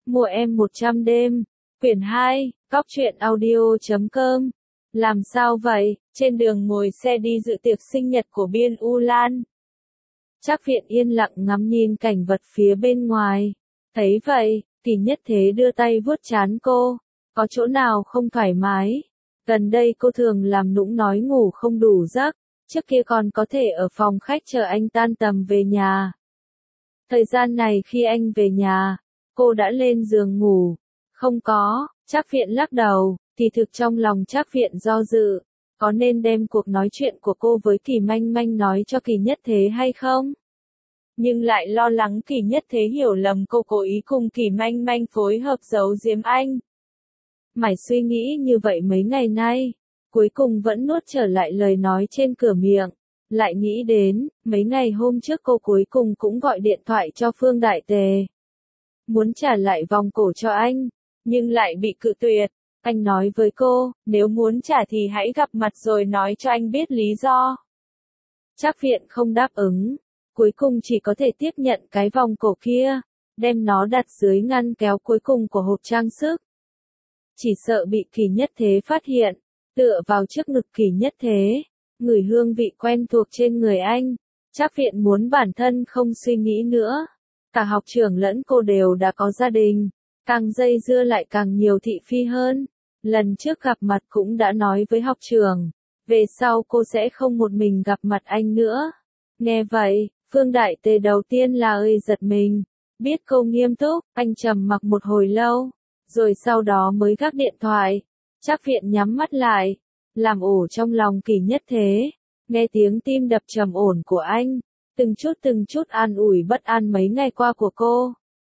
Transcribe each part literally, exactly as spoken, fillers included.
Mua em một trăm đêm. Quyển hai, Cóc truyện audio chấm com. Làm sao vậy? Trên đường ngồi xe đi dự tiệc sinh nhật của Biên U Lan. Trác Viện yên lặng ngắm nhìn cảnh vật phía bên ngoài. Thấy vậy, Kỳ Nhất Thế đưa tay vuốt trán cô. Có chỗ nào không thoải mái? Gần đây cô thường làm nũng nói ngủ không đủ giấc. Trước kia còn có thể ở phòng khách chờ anh tan tầm về nhà. Thời gian này khi anh về nhà, cô đã lên giường ngủ. Không có, Trác Viện lắc đầu, thì thực trong lòng Trác Viện do dự. Có nên đem cuộc nói chuyện của cô với Kỳ Manh Manh nói cho Kỳ Nhất Thế hay không? Nhưng lại lo lắng Kỳ Nhất Thế hiểu lầm cô cố ý cùng Kỳ Manh Manh phối hợp giấu giếm anh. Mải suy nghĩ như vậy mấy ngày nay, cuối cùng vẫn nuốt trở lại lời nói trên cửa miệng. Lại nghĩ đến, mấy ngày hôm trước cô cuối cùng cũng gọi điện thoại cho Phương Đại Tề. Muốn trả lại vòng cổ cho anh, nhưng lại bị cự tuyệt. Anh nói với cô, nếu muốn trả thì hãy gặp mặt rồi nói cho anh biết lý do. Trác Viện không đáp ứng, cuối cùng chỉ có thể tiếp nhận cái vòng cổ kia, đem nó đặt dưới ngăn kéo cuối cùng của hộp trang sức. Chỉ sợ bị Kỳ Nhất Thế phát hiện, tựa vào trước ngực Kỳ Nhất Thế, ngửi hương vị quen thuộc trên người anh. Trác Viện muốn bản thân không suy nghĩ nữa. Cả học trưởng lẫn cô đều đã có gia đình, càng dây dưa lại càng nhiều thị phi hơn. Lần trước gặp mặt cũng đã nói với học trưởng, về sau cô sẽ không một mình gặp mặt anh nữa. Nghe vậy, Phương Đại Tề đầu tiên là ơi giật mình, biết cô nghiêm túc, anh trầm mặc một hồi lâu, rồi sau đó mới gác điện thoại. Trác Viện nhắm mắt lại, làm ổ trong lòng Kỳ Nhất Thế, nghe tiếng tim đập trầm ổn của anh, từng chút từng chút an ủi bất an mấy ngày qua của cô.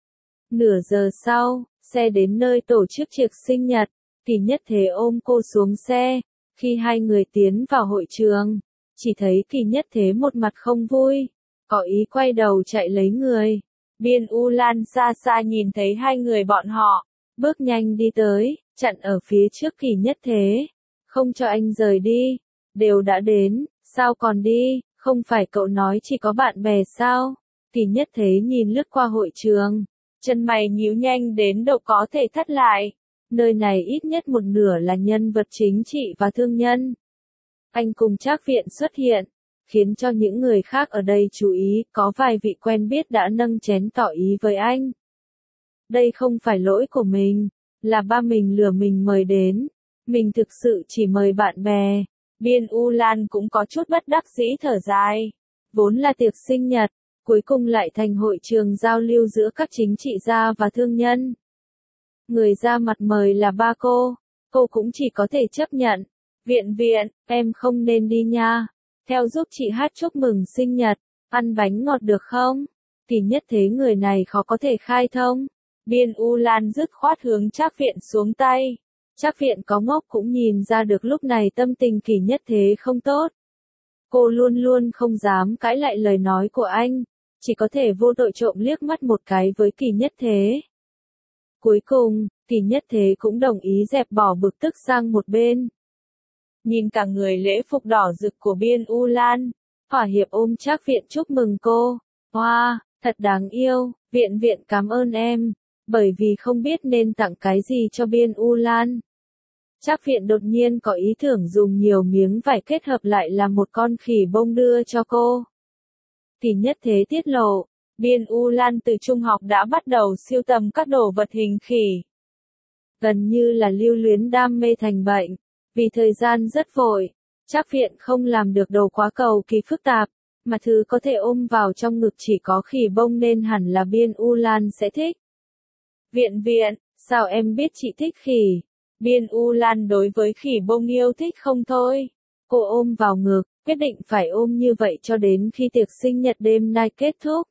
Nửa giờ sau, xe đến nơi tổ chức tiệc sinh nhật, Kỳ Nhất Thế ôm cô xuống xe. Khi hai người tiến vào hội trường, chỉ thấy Kỳ Nhất Thế một mặt không vui, có ý quay đầu chạy lấy người. Biên U Lan xa xa nhìn thấy hai người bọn họ, bước nhanh đi tới, chặn ở phía trước Kỳ Nhất Thế, không cho anh rời đi. Đều đã đến, sao còn đi, không phải cậu nói chỉ có bạn bè sao? Kỳ Nhất Thế nhìn lướt qua hội trường, chân mày nhíu nhanh đến độ có thể thắt lại. Nơi này ít nhất một nửa là nhân vật chính trị và thương nhân. Anh cùng Trác Viện xuất hiện, khiến cho những người khác ở đây chú ý, có vài vị quen biết đã nâng chén tỏ ý với anh. Đây không phải lỗi của mình, là ba mình lừa mình mời đến, mình thực sự chỉ mời bạn bè. Biên U Lan cũng có chút bất đắc dĩ thở dài, vốn là tiệc sinh nhật, cuối cùng lại thành hội trường giao lưu giữa các chính trị gia và thương nhân. Người ra mặt mời là ba cô, cô cũng chỉ có thể chấp nhận. Viện Viện, em không nên đi nha, theo giúp chị hát chúc mừng sinh nhật, ăn bánh ngọt được không? Kỳ Nhất Thế người này khó có thể khai thông. Biên U Lan dứt khoát hướng Trác Viện xuống tay. Trác Viện có ngốc cũng nhìn ra được lúc này tâm tình Kỳ Nhất Thế không tốt. Cô luôn luôn không dám cãi lại lời nói của anh, chỉ có thể vô tội trộm liếc mắt một cái với Kỳ Nhất Thế. Cuối cùng, Kỳ Nhất Thế cũng đồng ý dẹp bỏ bực tức sang một bên. Nhìn cả người lễ phục đỏ rực của Biên U Lan, Thỏa Hiệp ôm Trác Viện chúc mừng cô. Wow, thật đáng yêu, Viện Viện cảm ơn em, bởi vì không biết nên tặng cái gì cho Biên U Lan. Trác Viện đột nhiên có ý tưởng dùng nhiều miếng vải kết hợp lại làm một con khỉ bông đưa cho cô. Kỳ Nhất Thế tiết lộ, Biên U Lan từ trung học đã bắt đầu sưu tầm các đồ vật hình khỉ. Gần như là lưu luyến đam mê thành bệnh, vì thời gian rất vội, Trác Viện không làm được đồ quá cầu kỳ phức tạp, mà thứ có thể ôm vào trong ngực chỉ có khỉ bông nên hẳn là Biên U Lan sẽ thích. Viện Viện, sao em biết chị thích khỉ? Biên U Lan đối với khỉ bông yêu thích không thôi. Cô ôm vào ngực, quyết định phải ôm như vậy cho đến khi tiệc sinh nhật đêm nay kết thúc.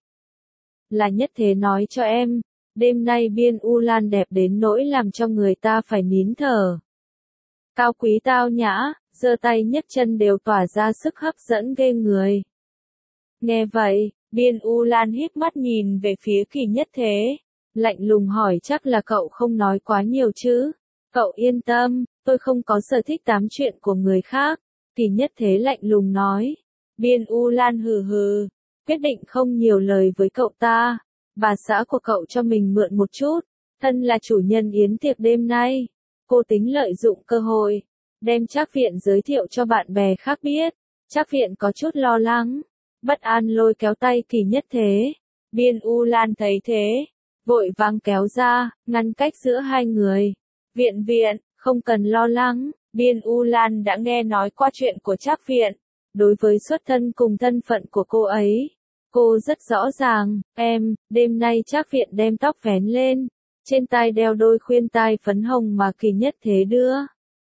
Là Nhất Thế nói cho em, đêm nay Biên U Lan đẹp đến nỗi làm cho người ta phải nín thở. Cao quý tao nhã, giơ tay nhấc chân đều tỏa ra sức hấp dẫn ghê người. Nghe vậy, Biên U Lan híp mắt nhìn về phía Kỳ Nhất Thế, lạnh lùng hỏi chắc là cậu không nói quá nhiều chứ? Cậu yên tâm, tôi không có sở thích tám chuyện của người khác. Kỳ Nhất Thế lạnh lùng nói. Biên U Lan hừ hừ, quyết định không nhiều lời với cậu ta. Bà xã của cậu cho mình mượn một chút, Thân là chủ nhân yến tiệc đêm nay, cô tính lợi dụng cơ hội, đem Trác Viện giới thiệu cho bạn bè khác biết. Trác Viện có chút lo lắng, bất an lôi kéo tay Kỳ Nhất Thế. Biên U Lan thấy thế, vội vàng kéo ra, ngăn cách giữa hai người. Viện Viện, không cần lo lắng, Biên U Lan đã nghe nói qua chuyện của Trác Viện. Đối với xuất thân cùng thân phận của cô ấy, cô rất rõ ràng. Em, đêm nay Trác Viện đem tóc vén lên, trên tai đeo đôi khuyên tai phấn hồng mà Kỳ Nhất Thế đưa.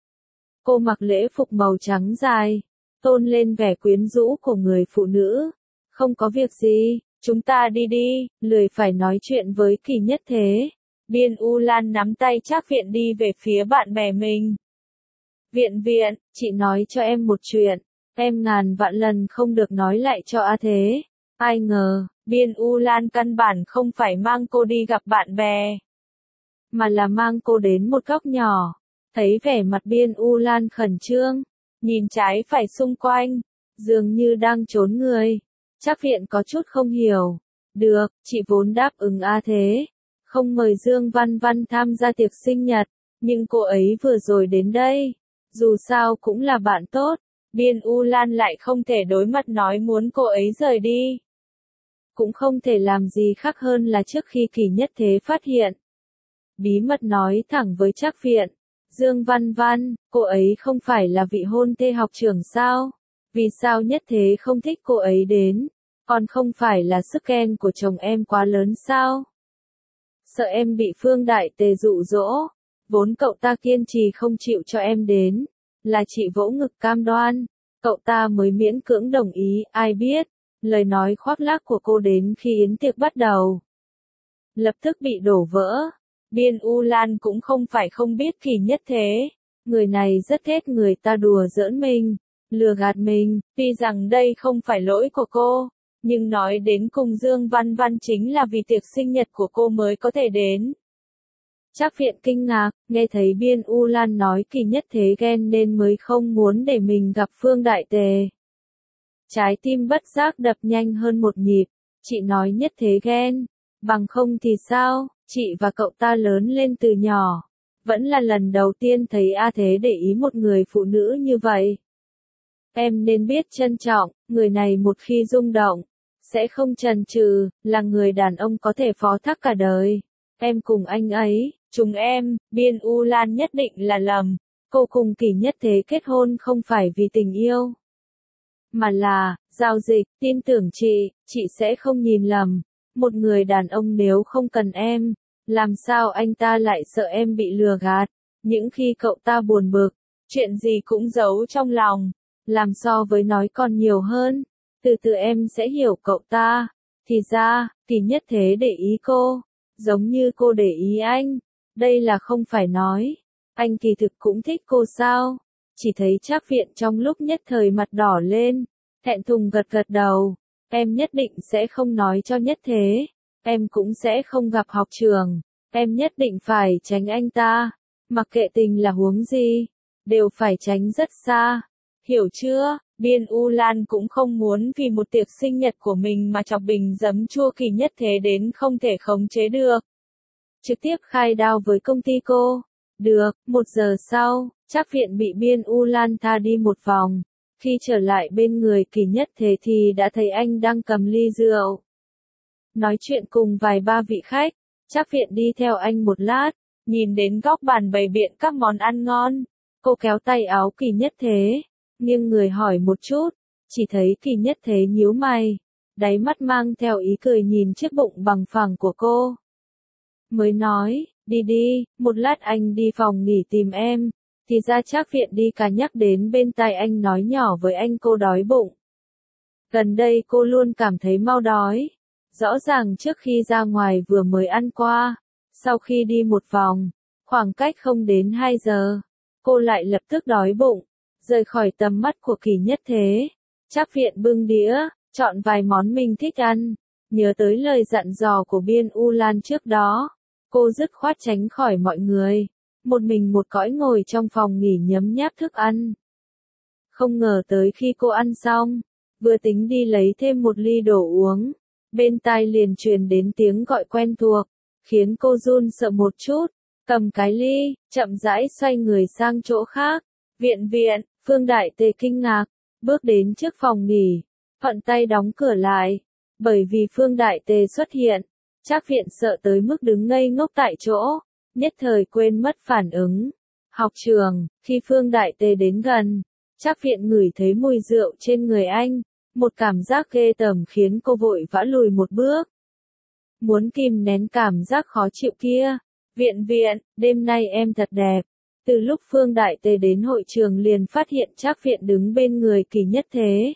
Cô mặc lễ phục màu trắng dài, tôn lên vẻ quyến rũ của người phụ nữ. Không có việc gì, chúng ta đi đi, lười phải nói chuyện với Kỳ Nhất Thế. Biên U Lan nắm tay Trác Viện đi về phía bạn bè mình. Viện Viện, chị nói cho em một chuyện, em ngàn vạn lần không được nói lại cho A Thế. Ai ngờ, Biên U Lan căn bản không phải mang cô đi gặp bạn bè, mà là mang cô đến một góc nhỏ. Thấy vẻ mặt Biên U Lan khẩn trương, nhìn trái phải xung quanh, dường như đang trốn người. Trác Viện có chút không hiểu. Được, chị vốn đáp ứng A Thế, không mời Dương Văn Văn tham gia tiệc sinh nhật, nhưng cô ấy vừa rồi đến đây, dù sao cũng là bạn tốt. Biên U Lan lại không thể đối mặt nói muốn cô ấy rời đi. Cũng không thể làm gì khác hơn là trước khi Kỳ Nhất Thế phát hiện, bí mật nói thẳng với Trác Viện. Dương Văn Văn, cô ấy không phải là vị hôn thê học trưởng sao? Vì sao Nhất Thế không thích cô ấy đến? Còn không phải là sức ghen của chồng em quá lớn sao? Sợ em bị Phương Đại Tề dụ dỗ, vốn cậu ta kiên trì không chịu cho em đến, là chị vỗ ngực cam đoan, cậu ta mới miễn cưỡng đồng ý. Ai biết, lời nói khoác lác của cô đến khi yến tiệc bắt đầu, lập tức bị đổ vỡ. Biên U Lan cũng không phải không biết Kỳ Nhất Thế, người này rất ghét người ta đùa giỡn mình, lừa gạt mình. Tuy rằng đây không phải lỗi của cô, nhưng nói đến cùng Dương Văn Văn chính là vì tiệc sinh nhật của cô mới có thể đến. Trác Viện kinh ngạc, nghe thấy Biên U Lan nói Kỳ Nhất Thế ghen nên mới không muốn để mình gặp Phương Đại Tề. Trái tim bất giác đập nhanh hơn một nhịp. Chị nói Nhất Thế ghen, bằng không thì sao? Chị và cậu ta lớn lên từ nhỏ, vẫn là lần đầu tiên thấy A Thế để ý một người phụ nữ như vậy. Em nên biết trân trọng, người này một khi rung động, sẽ không chần chừ, là người đàn ông có thể phó thác cả đời. Em cùng anh ấy, chúng em, Biên U Lan nhất định là lầm. Cô cùng Kỳ Nhất Thế kết hôn không phải vì tình yêu, mà là giao dịch. Tin tưởng chị, chị sẽ không nhìn lầm. Một người đàn ông nếu không cần em, làm sao anh ta lại sợ em bị lừa gạt? Những khi cậu ta buồn bực, chuyện gì cũng giấu trong lòng, làm so với nói còn nhiều hơn. Từ từ em sẽ hiểu cậu ta. Thì ra, Kỳ Nhất Thế để ý cô, giống như cô để ý anh. Đây là không phải nói, anh kỳ thực cũng thích cô sao? Chỉ thấy Trác Viện trong lúc nhất thời mặt đỏ lên, thẹn thùng gật gật đầu. Em nhất định sẽ không nói cho Nhất Thế, em cũng sẽ không gặp học trường, em nhất định phải tránh anh ta, mặc kệ tình là huống gì, đều phải tránh rất xa, hiểu chưa? Biên U Lan cũng không muốn vì một tiệc sinh nhật của mình mà chọc bình giấm chua Kỳ Nhất Thế đến không thể khống chế được. Trực tiếp khai đao với công ty cô. Được, một giờ sau, Trác Viện bị Biên U Lan tha đi một vòng. Khi trở lại bên người Kỳ Nhất Thế thì đã thấy anh đang cầm ly rượu, nói chuyện cùng vài ba vị khách. Trác Viện đi theo anh một lát, nhìn đến góc bàn bày biện các món ăn ngon. Cô kéo tay áo Kỳ Nhất Thế, nghiêng người hỏi một chút, chỉ thấy Kỳ Nhất Thế nhíu mày, đáy mắt mang theo ý cười nhìn chiếc bụng bằng phẳng của cô. Mới nói, đi đi, một lát anh đi phòng nghỉ tìm em. Thì ra Trác Viện đi cả nhắc đến bên tai anh nói nhỏ với anh cô đói bụng. Gần đây cô luôn cảm thấy mau đói. Rõ ràng trước khi ra ngoài vừa mới ăn qua, sau khi đi một vòng, khoảng cách không đến hai giờ, cô lại lập tức đói bụng, rời khỏi tầm mắt của Kỳ Nhất Thế. Trác Viện bưng đĩa, chọn vài món mình thích ăn, nhớ tới lời dặn dò của Biên U Lan trước đó, cô dứt khoát tránh khỏi mọi người, một mình một cõi ngồi trong phòng nghỉ nhấm nháp thức ăn. Không ngờ tới khi cô ăn xong, vừa tính đi lấy thêm một ly đồ uống, bên tai liền truyền đến tiếng gọi quen thuộc. khiến cô run sợ một chút, cầm cái ly, chậm rãi xoay người sang chỗ khác. Viện viện, Phương Đại Tề kinh ngạc, bước đến trước phòng nghỉ, thuận tay đóng cửa lại, bởi vì Phương Đại Tề xuất hiện, Trác Viện sợ tới mức đứng ngây ngốc tại chỗ, nhất thời quên mất phản ứng. Học trường, khi Phương Đại Tề đến gần, Trác Viện ngửi thấy mùi rượu trên người anh, một cảm giác ghê tởm khiến cô vội vã lùi một bước. Muốn kìm nén cảm giác khó chịu kia. Viện viện, đêm nay em thật đẹp. Từ lúc Phương Đại Tề đến hội trường liền phát hiện Trác Viện đứng bên người Kỳ Nhất Thế.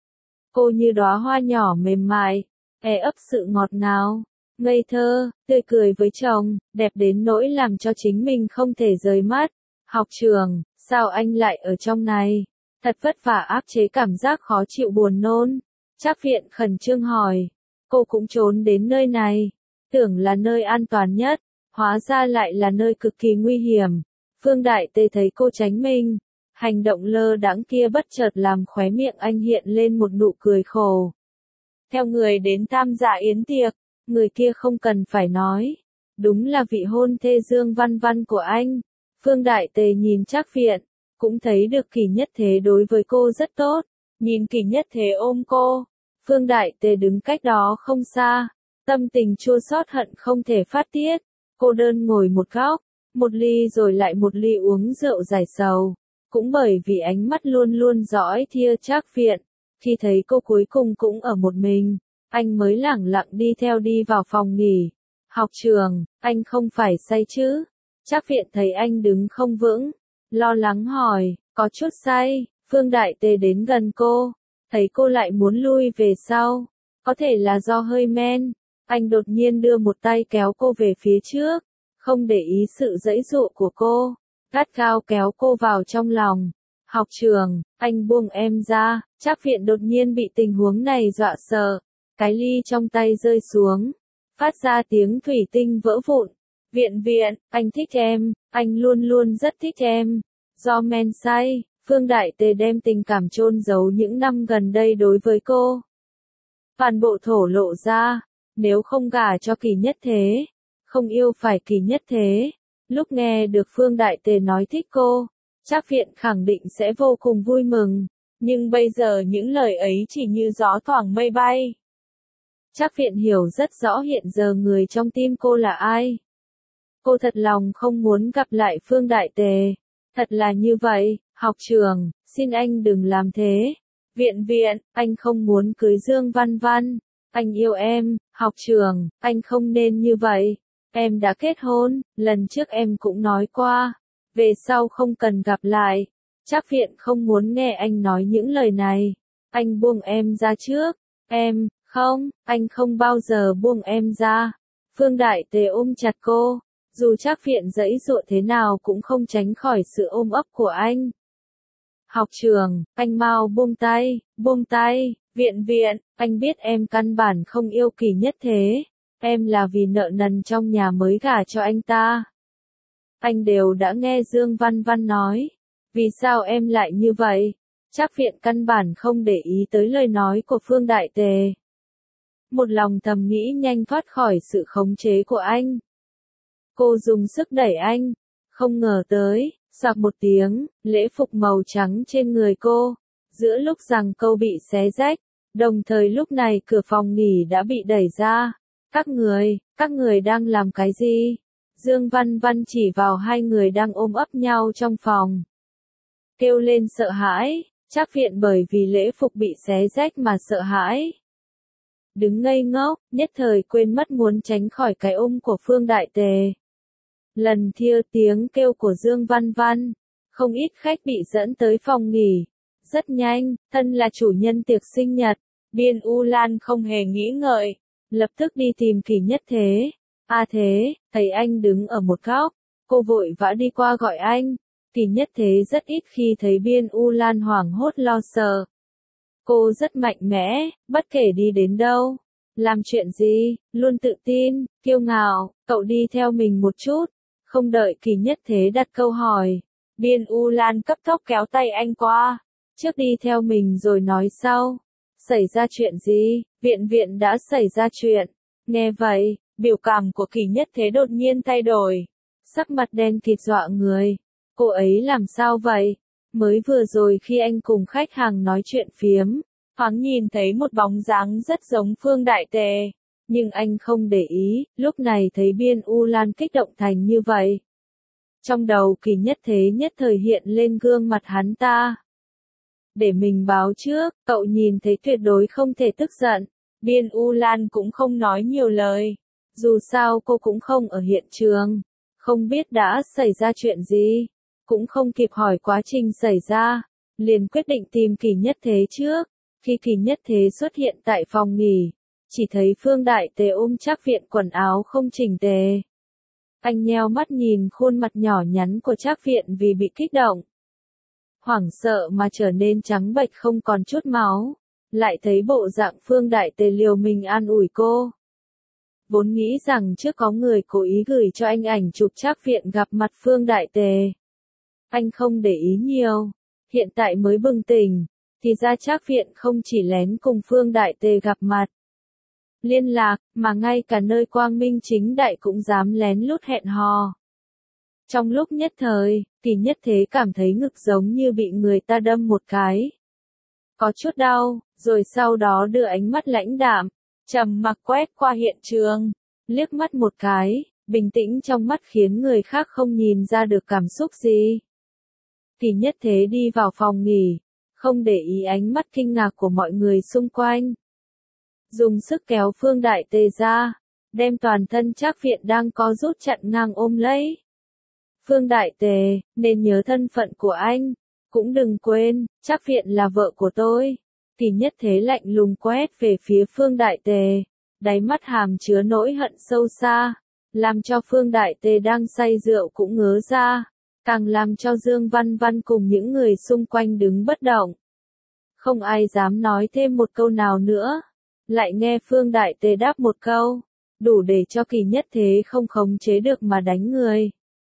Cô như đóa hoa nhỏ mềm mại, e ấp sự ngọt ngào, ngây thơ, tươi cười với chồng, đẹp đến nỗi làm cho chính mình không thể rời mắt. Học trường, sao anh lại ở trong này? Thật vất vả áp chế cảm giác khó chịu buồn nôn. Trác Viện khẩn trương hỏi. Cô cũng trốn đến nơi này, tưởng là nơi an toàn nhất, hóa ra lại là nơi cực kỳ nguy hiểm. Phương Đại Tề thấy cô tránh mình, hành động lơ đãng kia bất chợt làm khóe miệng anh hiện lên một nụ cười khổ. Theo người đến tham gia yến tiệc, người kia không cần phải nói, đúng là vị hôn thê Dương Văn Văn của anh. Phương Đại Tề nhìn Trác Viện, cũng thấy được Kỳ Nhất Thế đối với cô rất tốt, nhìn Kỳ Nhất Thế ôm cô. Phương Đại Tề đứng cách đó không xa, tâm tình chua xót hận không thể phát tiết, cô đơn ngồi một góc, một ly rồi lại một ly uống rượu giải sầu, cũng bởi vì ánh mắt luôn luôn dõi thia Trác Viện, khi thấy cô cuối cùng cũng ở một mình, anh mới lẳng lặng đi theo đi vào phòng nghỉ. Học trường, anh không phải say chứ? Trác Viện thấy anh đứng không vững, lo lắng hỏi, có chút say. Phương Đại Tề đến gần cô, thấy cô lại muốn lui về sau, có thể là do hơi men, anh đột nhiên đưa một tay kéo cô về phía trước, không để ý sự giãy giụa của cô, gắt gao kéo cô vào trong lòng. Học trường, anh buông em ra. Trác Viện đột nhiên bị tình huống này dọa sợ, cái ly trong tay rơi xuống, phát ra tiếng thủy tinh vỡ vụn. Viện viện, anh thích em, anh luôn luôn rất thích em. Do men say, Phương Đại Tề đem tình cảm chôn giấu những năm gần đây đối với cô, toàn bộ thổ lộ ra. Nếu không gả cho Kỳ Nhất Thế, không yêu phải Kỳ Nhất Thế, lúc nghe được Phương Đại Tề nói thích cô, Trác Viện khẳng định sẽ vô cùng vui mừng, nhưng bây giờ những lời ấy chỉ như gió thoảng mây bay. Trác Viện hiểu rất rõ hiện giờ người trong tim cô là ai. Cô thật lòng không muốn gặp lại Phương Đại Tề. Thật là như vậy. Học trường, xin anh đừng làm thế. Viện viện, anh không muốn cưới Dương Văn Văn. Anh yêu em. Học trường, anh không nên như vậy. Em đã kết hôn, lần trước em cũng nói qua. Về sau không cần gặp lại. Trác Viện không muốn nghe anh nói những lời này. Anh buông em ra trước. Em, không, anh không bao giờ buông em ra. Phương Đại Tề ôm chặt cô. Dù Trác Viện giãy giụa thế nào cũng không tránh khỏi sự ôm ấp của anh. Học trường, anh mau buông tay, buông tay. Viện viện, anh biết em căn bản không yêu Kỳ Nhất Thế. Em là vì nợ nần trong nhà mới gả cho anh ta. Anh đều đã nghe Dương Văn Văn nói. Vì sao em lại như vậy? Trác Viện căn bản không để ý tới lời nói của Phương Đại Tề. Một lòng thầm nghĩ nhanh thoát khỏi sự khống chế của anh. Cô dùng sức đẩy anh, không ngờ tới, xoạc một tiếng, lễ phục màu trắng trên người cô, giữa lúc rằng câu bị xé rách, đồng thời lúc này cửa phòng nghỉ đã bị đẩy ra. Các người, các người đang làm cái gì? Dương Văn Văn chỉ vào hai người đang ôm ấp nhau trong phòng. Kêu lên sợ hãi, Trác Viện bởi vì lễ phục bị xé rách mà sợ hãi. Đứng ngây ngốc, nhất thời quên mất muốn tránh khỏi cái ôm của Phương Đại Tề. Lần thia tiếng kêu của Dương Văn Văn, không ít khách bị dẫn tới phòng nghỉ. Rất nhanh, thân là chủ nhân tiệc sinh nhật, Biên U Lan không hề nghĩ ngợi, lập tức đi tìm Kỳ Nhất Thế. A Thế, thấy anh đứng ở một góc, cô vội vã đi qua gọi anh. Kỳ Nhất Thế rất ít khi thấy Biên U Lan hoảng hốt lo sợ. Cô rất mạnh mẽ, bất kể đi đến đâu, làm chuyện gì, luôn tự tin, kiêu ngạo. Cậu đi theo mình một chút. Không đợi Kỳ Nhất Thế đặt câu hỏi, Biên U Lan cấp tốc kéo tay anh qua. Trước đi theo mình rồi nói sau. Xảy ra chuyện gì? Viện viện đã xảy ra chuyện. Nghe vậy, Biểu cảm của Kỳ Nhất Thế đột nhiên thay đổi. Sắc mặt đen kịt dọa người. Cô ấy làm sao vậy? Mới vừa rồi khi anh cùng khách hàng nói chuyện phiếm, thoáng nhìn thấy một bóng dáng rất giống Phương Đại Tề. Nhưng anh không để ý, lúc này thấy Biên U Lan kích động thành như vậy. Trong đầu Kỳ Nhất Thế nhất thời hiện lên gương mặt hắn ta. Để mình báo trước, cậu nhìn thấy tuyệt đối không thể tức giận. Biên U Lan cũng không nói nhiều lời. Dù sao cô cũng không ở hiện trường. Không biết đã xảy ra chuyện gì. Cũng không kịp hỏi quá trình xảy ra. Liền quyết định tìm Kỳ Nhất Thế trước. Khi Kỳ Nhất Thế xuất hiện tại phòng nghỉ, chỉ thấy Phương Đại Tề ôm Trác Viện quần áo không chỉnh tề. Anh nheo mắt nhìn khuôn mặt nhỏ nhắn của Trác Viện vì bị kích động. Hoảng sợ mà trở nên trắng bệch không còn chút máu. Lại thấy bộ dạng Phương Đại Tề liều mình an ủi cô. Vốn nghĩ rằng trước có người cố ý gửi cho anh ảnh chụp Trác Viện gặp mặt Phương Đại Tề. Anh không để ý nhiều. Hiện tại mới bừng tỉnh. Thì ra Trác Viện không chỉ lén cùng Phương Đại Tề gặp mặt, liên lạc, mà ngay cả nơi quang minh chính đại cũng dám lén lút hẹn hò. Trong lúc nhất thời, Kỳ Nhất Thế cảm thấy ngực giống như bị người ta đâm một cái. Có chút đau, rồi sau đó đưa ánh mắt lãnh đạm, trầm mặc quét qua hiện trường, liếc mắt một cái, bình tĩnh trong mắt khiến người khác không nhìn ra được cảm xúc gì. Kỳ Nhất Thế đi vào phòng nghỉ, không để ý ánh mắt kinh ngạc của mọi người xung quanh. Dùng sức kéo Phương Đại Tề ra, đem toàn thân Trác Viện đang có rút chặn ngang ôm lấy. Phương Đại Tề, nên nhớ thân phận của anh, cũng đừng quên, Trác Viện là vợ của tôi. Kỳ Nhất Thế lạnh lùng quét về phía Phương Đại Tề, đáy mắt hàm chứa nỗi hận sâu xa, làm cho Phương Đại Tề đang say rượu cũng ngớ ra, càng làm cho Dương Văn Văn cùng những người xung quanh đứng bất động. Không ai dám nói thêm một câu nào nữa. Lại nghe Phương Đại Tề đáp một câu, đủ để cho Kỳ Nhất Thế không khống chế được mà đánh người.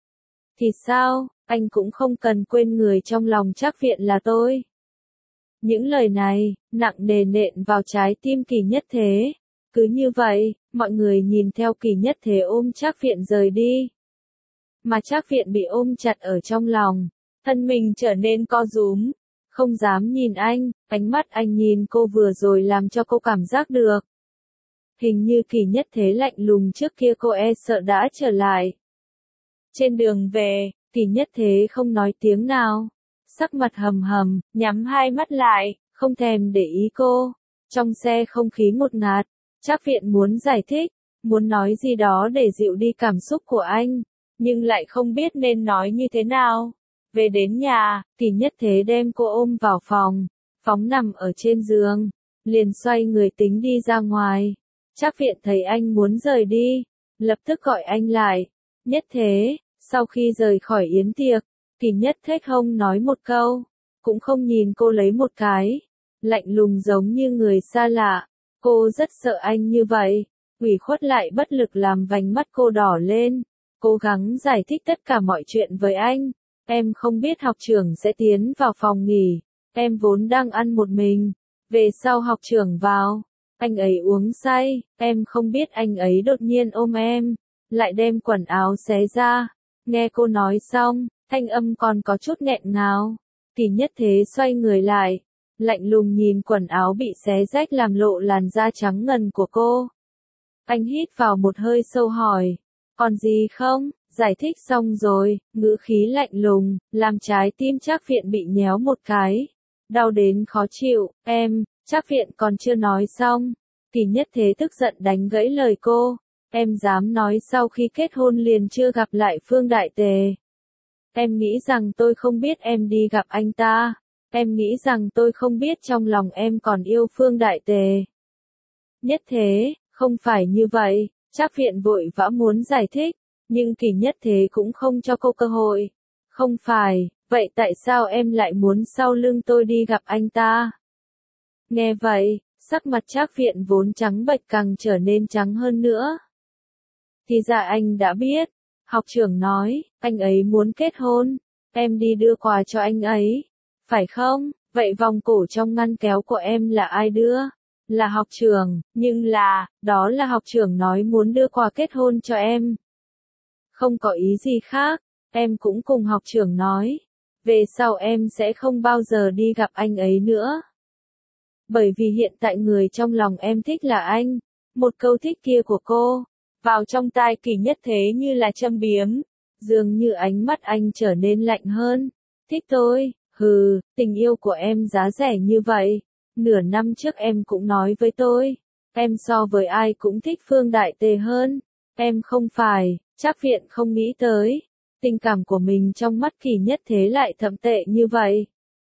Thì sao, anh cũng không cần quên người trong lòng Trác Viện là tôi. Những lời này, nặng nề nện vào trái tim Kỳ Nhất Thế. Cứ như vậy, mọi người nhìn theo Kỳ Nhất Thế ôm Trác Viện rời đi. Mà Trác Viện bị ôm chặt ở trong lòng, thân mình trở nên co rúm. Không dám nhìn anh, ánh mắt anh nhìn cô vừa rồi làm cho cô cảm giác được. Hình như Kỳ Nhất Thế lạnh lùng trước kia cô e sợ đã trở lại. Trên đường về, Kỳ Nhất Thế không nói tiếng nào. Sắc mặt hầm hầm, nhắm hai mắt lại, không thèm để ý cô. Trong xe không khí ngột ngạt, Trác Viện muốn giải thích, muốn nói gì đó để dịu đi cảm xúc của anh, nhưng lại không biết nên nói như thế nào. Về đến nhà, Kỳ Nhất Thế đem cô ôm vào phòng, phóng nằm ở trên giường, liền xoay người tính đi ra ngoài. Trác Viện thấy anh muốn rời đi, lập tức gọi anh lại. Nhất Thế, sau khi rời khỏi yến tiệc, Kỳ Nhất Thế không nói một câu, cũng không nhìn cô lấy một cái, lạnh lùng giống như người xa lạ. Cô rất sợ anh như vậy, ủy khuất lại bất lực làm vành mắt cô đỏ lên, cố gắng giải thích tất cả mọi chuyện với anh. Em không biết học trưởng sẽ tiến vào phòng nghỉ, em vốn đang ăn một mình, về sau học trưởng vào, anh ấy uống say, em không biết anh ấy đột nhiên ôm em, lại đem quần áo xé ra. Nghe cô nói xong, thanh âm còn có chút nghẹn ngào. Kỳ Nhất Thế xoay người lại, lạnh lùng nhìn quần áo bị xé rách làm lộ làn da trắng ngần của cô. Anh hít vào một hơi sâu hỏi, còn gì không? Giải thích xong rồi, ngữ khí lạnh lùng, làm trái tim Trác Viện bị nhéo một cái. Đau đến khó chịu, em, Trác Viện còn chưa nói xong. Kỳ Nhất Thế tức giận đánh gãy lời cô. Em dám nói sau khi kết hôn liền chưa gặp lại Phương Đại Tề. Em nghĩ rằng tôi không biết em đi gặp anh ta. Em nghĩ rằng tôi không biết trong lòng em còn yêu Phương Đại Tề. Nhất Thế, không phải như vậy, Trác Viện vội vã muốn giải thích. Nhưng Kỳ Nhất Thế cũng không cho cô cơ hội. Không phải, vậy tại sao em lại muốn sau lưng tôi đi gặp anh ta? Nghe vậy, sắc mặt Trác Viện vốn trắng bệch càng trở nên trắng hơn nữa. Thì ra anh đã biết. Học trưởng nói, anh ấy muốn kết hôn. Em đi đưa quà cho anh ấy. Phải không? Vậy vòng cổ trong ngăn kéo của em là ai đưa? là học trưởng, nhưng là, đó là học trưởng nói muốn đưa quà kết hôn cho em. Không có ý gì khác, em cũng cùng học trưởng nói. Về sau em sẽ không bao giờ đi gặp anh ấy nữa. Bởi vì hiện tại người trong lòng em thích là anh. Một câu thích kia của cô, vào trong tai Kỳ Nhất Thế như là châm biếm. Dường như ánh mắt anh trở nên lạnh hơn. Thích tôi, hừ, tình yêu của em giá rẻ như vậy. Nửa năm trước em cũng nói với tôi, em so với ai cũng thích Phương Đại Tề hơn. Em không phải, Trác Viện không nghĩ tới. Tình cảm của mình trong mắt Kỳ Nhất Thế lại thậm tệ như vậy.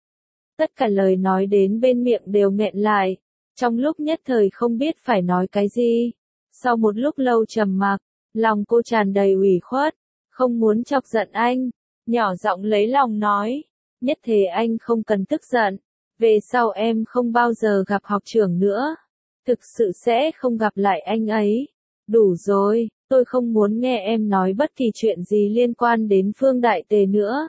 Tất cả lời nói đến bên miệng đều nghẹn lại. Trong lúc nhất thời không biết phải nói cái gì. Sau một lúc lâu trầm mặc, lòng cô tràn đầy ủy khuất. Không muốn chọc giận anh. Nhỏ giọng lấy lòng nói. Nhất Thế anh không cần tức giận. Về sau em không bao giờ gặp học trưởng nữa. Thực sự sẽ không gặp lại anh ấy. Đủ rồi, tôi không muốn nghe em nói bất kỳ chuyện gì liên quan đến Phương Đại Tề nữa.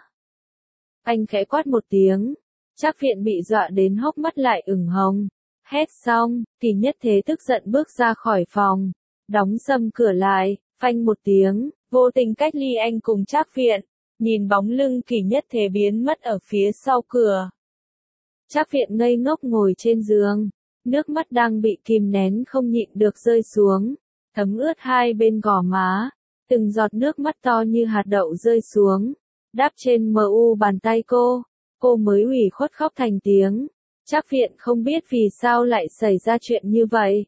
Anh khẽ quát một tiếng. Trác Viện bị dọa đến hốc mắt lại ửng hồng. Hét xong, Kỳ Nhất Thế tức giận bước ra khỏi phòng. Đóng sầm cửa lại, phanh một tiếng, vô tình cách ly anh cùng Trác Viện. Nhìn bóng lưng Kỳ Nhất Thế biến mất ở phía sau cửa. Trác Viện ngây ngốc ngồi trên giường. Nước mắt đang bị kìm nén không nhịn được rơi xuống. Thấm ướt hai bên gò má. Từng giọt nước mắt to như hạt đậu rơi xuống. Đáp trên mờ u bàn tay cô. Cô mới ủy khuất khóc thành tiếng. Trác Viện không biết vì sao lại xảy ra chuyện như vậy.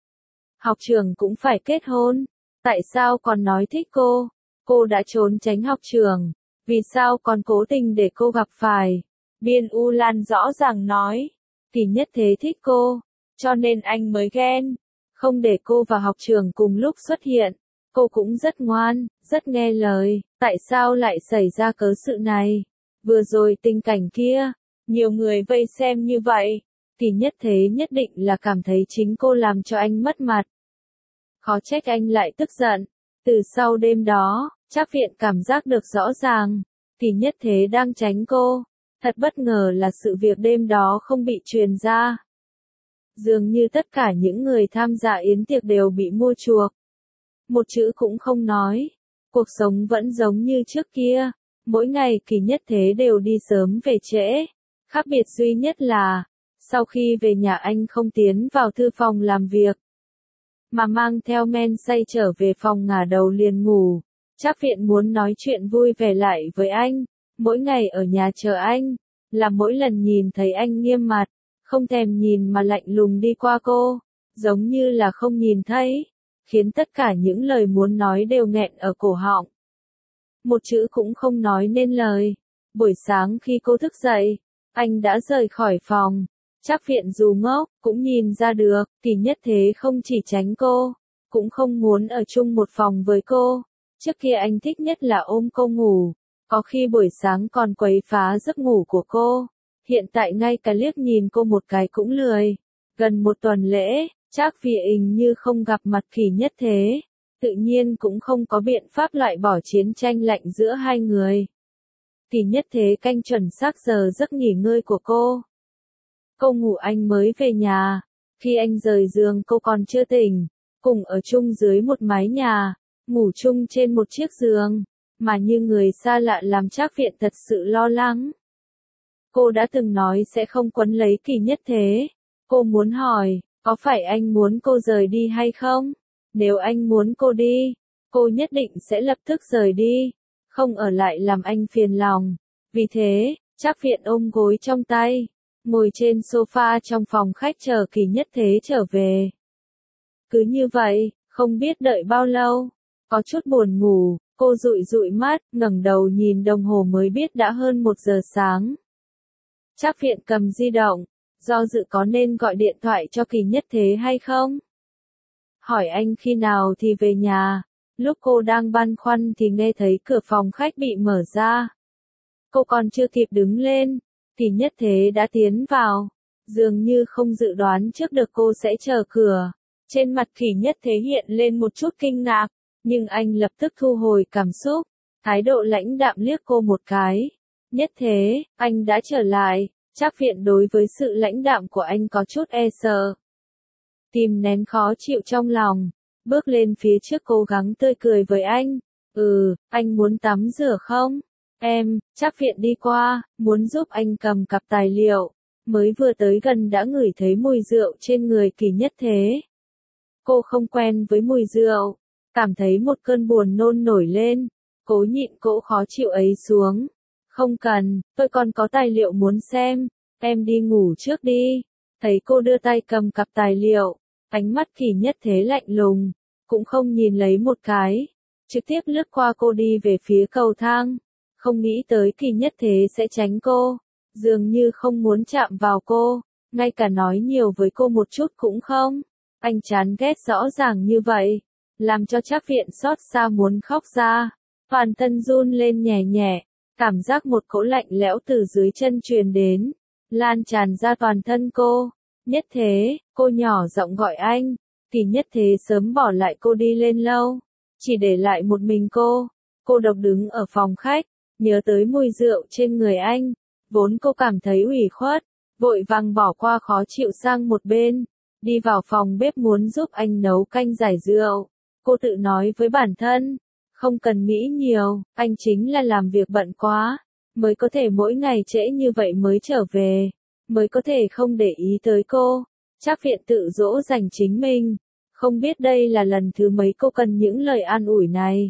Học trưởng cũng phải kết hôn. Tại sao còn nói thích cô? Cô đã trốn tránh học trưởng. Vì sao còn cố tình để cô gặp phải? Biên U Lan rõ ràng nói. Kỳ Nhất Thế thích cô. Cho nên anh mới ghen. Không để cô và học trưởng cùng lúc xuất hiện. Cô cũng rất ngoan, rất nghe lời. Tại sao lại xảy ra cớ sự này? Vừa rồi tình cảnh kia. Nhiều người vây xem như vậy. Kỳ Nhất Thế nhất định là cảm thấy chính cô làm cho anh mất mặt. Khó trách anh lại tức giận. Từ sau đêm đó, Trác Viện cảm giác được rõ ràng. Kỳ Nhất Thế đang tránh cô. Thật bất ngờ là sự việc đêm đó không bị truyền ra. Dường như tất cả những người tham gia yến tiệc đều bị mua chuộc. Một chữ cũng không nói. Cuộc sống vẫn giống như trước kia. Mỗi ngày Kỳ Nhất Thế đều đi sớm về trễ. Khác biệt duy nhất là, sau khi về nhà anh không tiến vào thư phòng làm việc. Mà mang theo men say trở về phòng ngả đầu liền ngủ. Trác Viện muốn nói chuyện vui vẻ lại với anh. Mỗi ngày ở nhà chờ anh. Là mỗi lần nhìn thấy anh nghiêm mặt. Không thèm nhìn mà lạnh lùng đi qua cô. Giống như là không nhìn thấy. Khiến tất cả những lời muốn nói đều nghẹn ở cổ họng. Một chữ cũng không nói nên lời. Buổi sáng khi cô thức dậy, anh đã rời khỏi phòng. Trác Viện dù ngốc, cũng nhìn ra được, Kỳ Nhất Thế không chỉ tránh cô, cũng không muốn ở chung một phòng với cô. Trước kia anh thích nhất là ôm cô ngủ, có khi buổi sáng còn quấy phá giấc ngủ của cô. Hiện tại ngay cả liếc nhìn cô một cái cũng lười. Gần một tuần lễ, Trác Viện như không gặp mặt Kỳ Nhất Thế. Tự nhiên cũng không có biện pháp loại bỏ chiến tranh lạnh giữa hai người. Kỳ Nhất Thế canh chuẩn xác giờ giấc nghỉ ngơi của cô. Cô ngủ anh mới về nhà. Khi anh rời giường cô còn chưa tỉnh. Cùng ở chung dưới một mái nhà. Ngủ chung trên một chiếc giường. Mà như người xa lạ làm Trác Viện thật sự lo lắng. Cô đã từng nói sẽ không quấn lấy Kỳ Nhất Thế. Cô muốn hỏi, có phải anh muốn cô rời đi hay không? Nếu anh muốn cô đi, cô nhất định sẽ lập tức rời đi. Không ở lại làm anh phiền lòng. Vì thế, Trác Viện ôm gối trong tay. Ngồi trên sofa trong phòng khách chờ Kỳ Nhất Thế trở về. Cứ như vậy, không biết đợi bao lâu. Có chút buồn ngủ, cô dụi dụi mắt, ngẩng đầu nhìn đồng hồ mới biết đã hơn một giờ sáng. Trác Viện cầm di động, do dự có nên gọi điện thoại cho Kỳ Nhất Thế hay không? Hỏi anh khi nào thì về nhà. Lúc cô đang băn khoăn thì nghe thấy cửa phòng khách bị mở ra. Cô còn chưa kịp đứng lên, Kỳ Nhất Thế đã tiến vào. Dường như không dự đoán trước được cô sẽ chờ cửa. Trên mặt Kỳ Nhất Thế hiện lên một chút kinh ngạc, nhưng anh lập tức thu hồi cảm xúc. Thái độ lãnh đạm liếc cô một cái. Nhất Thế, anh đã trở lại. Trác Viện đối với sự lãnh đạm của anh có chút e sợ. kìm nén khó chịu trong lòng, bước lên phía trước cố gắng tươi cười với anh. Ừ, anh muốn tắm rửa không? Em, Trác Viện đi qua, muốn giúp anh cầm cặp tài liệu, mới vừa tới gần đã ngửi thấy mùi rượu trên người Kỳ Nhất Thế. Cô không quen với mùi rượu, cảm thấy một cơn buồn nôn nổi lên, cố nhịn cỗ khó chịu ấy xuống. Không cần, tôi còn có tài liệu muốn xem, em đi ngủ trước đi. Thấy cô đưa tay cầm cặp tài liệu, ánh mắt Kỳ Nhất Thế lạnh lùng, cũng không nhìn lấy một cái, trực tiếp lướt qua cô đi về phía cầu thang. Không nghĩ tới Kỳ Nhất Thế sẽ tránh cô, dường như không muốn chạm vào cô, ngay cả nói nhiều với cô một chút cũng không. Anh chán ghét rõ ràng như vậy, làm cho Trác Viện xót xa muốn khóc ra, toàn thân run lên nhẹ nhẹ, cảm giác một cỗ lạnh lẽo từ dưới chân truyền đến, lan tràn ra toàn thân cô. Nhất Thế, cô nhỏ giọng gọi anh. Kỳ Nhất Thế sớm bỏ lại cô đi lên lâu, chỉ để lại một mình cô. Cô độc đứng ở phòng khách, nhớ tới mùi rượu trên người anh, vốn cô cảm thấy ủy khuất, vội vàng bỏ qua khó chịu sang một bên, đi vào phòng bếp muốn giúp anh nấu canh giải rượu. Cô tự nói với bản thân, không cần nghĩ nhiều, anh chính là làm việc bận quá, mới có thể mỗi ngày trễ như vậy mới trở về, mới có thể không để ý tới cô. Trác Viện tự dỗ dành chính mình, không biết đây là lần thứ mấy cô cần những lời an ủi này.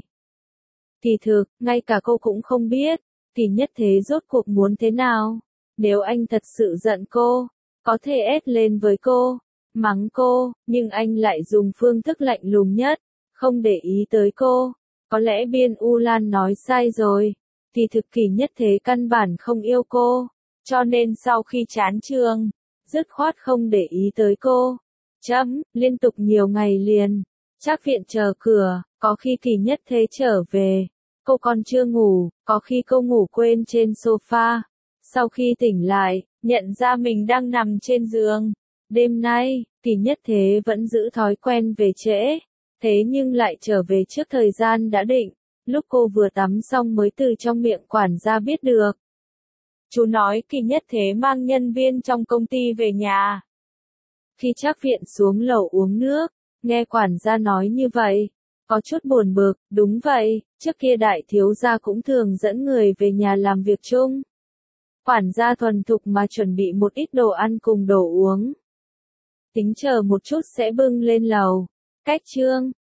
Kỳ thực, ngay cả cô cũng không biết, Kỳ Nhất Thế rốt cuộc muốn thế nào. Nếu anh thật sự giận cô, có thể ép lên với cô, mắng cô, nhưng anh lại dùng phương thức lạnh lùng nhất, không để ý tới cô. Có lẽ Biên U Lan nói sai rồi, kỳ thực Kỳ Nhất Thế căn bản không yêu cô, cho nên sau khi chán trường, dứt khoát không để ý tới cô. Chấm, liên tục nhiều ngày liền, Trác Viện chờ cửa, có khi Kỳ Nhất Thế trở về, cô còn chưa ngủ, có khi cô ngủ quên trên sofa. Sau khi tỉnh lại, nhận ra mình đang nằm trên giường. Đêm nay, Kỳ Nhất Thế vẫn giữ thói quen về trễ, thế nhưng lại trở về trước thời gian đã định, lúc cô vừa tắm xong mới từ trong miệng quản gia biết được. Chú nói Kỳ Nhất Thế mang nhân viên trong công ty về nhà. Khi Trác Viện xuống lầu uống nước, nghe quản gia nói như vậy, có chút buồn bực. Đúng vậy, trước kia đại thiếu gia cũng thường dẫn người về nhà làm việc chung. Quản gia thuần thục mà chuẩn bị một ít đồ ăn cùng đồ uống. Tính chờ một chút sẽ bưng lên lầu. Cách chương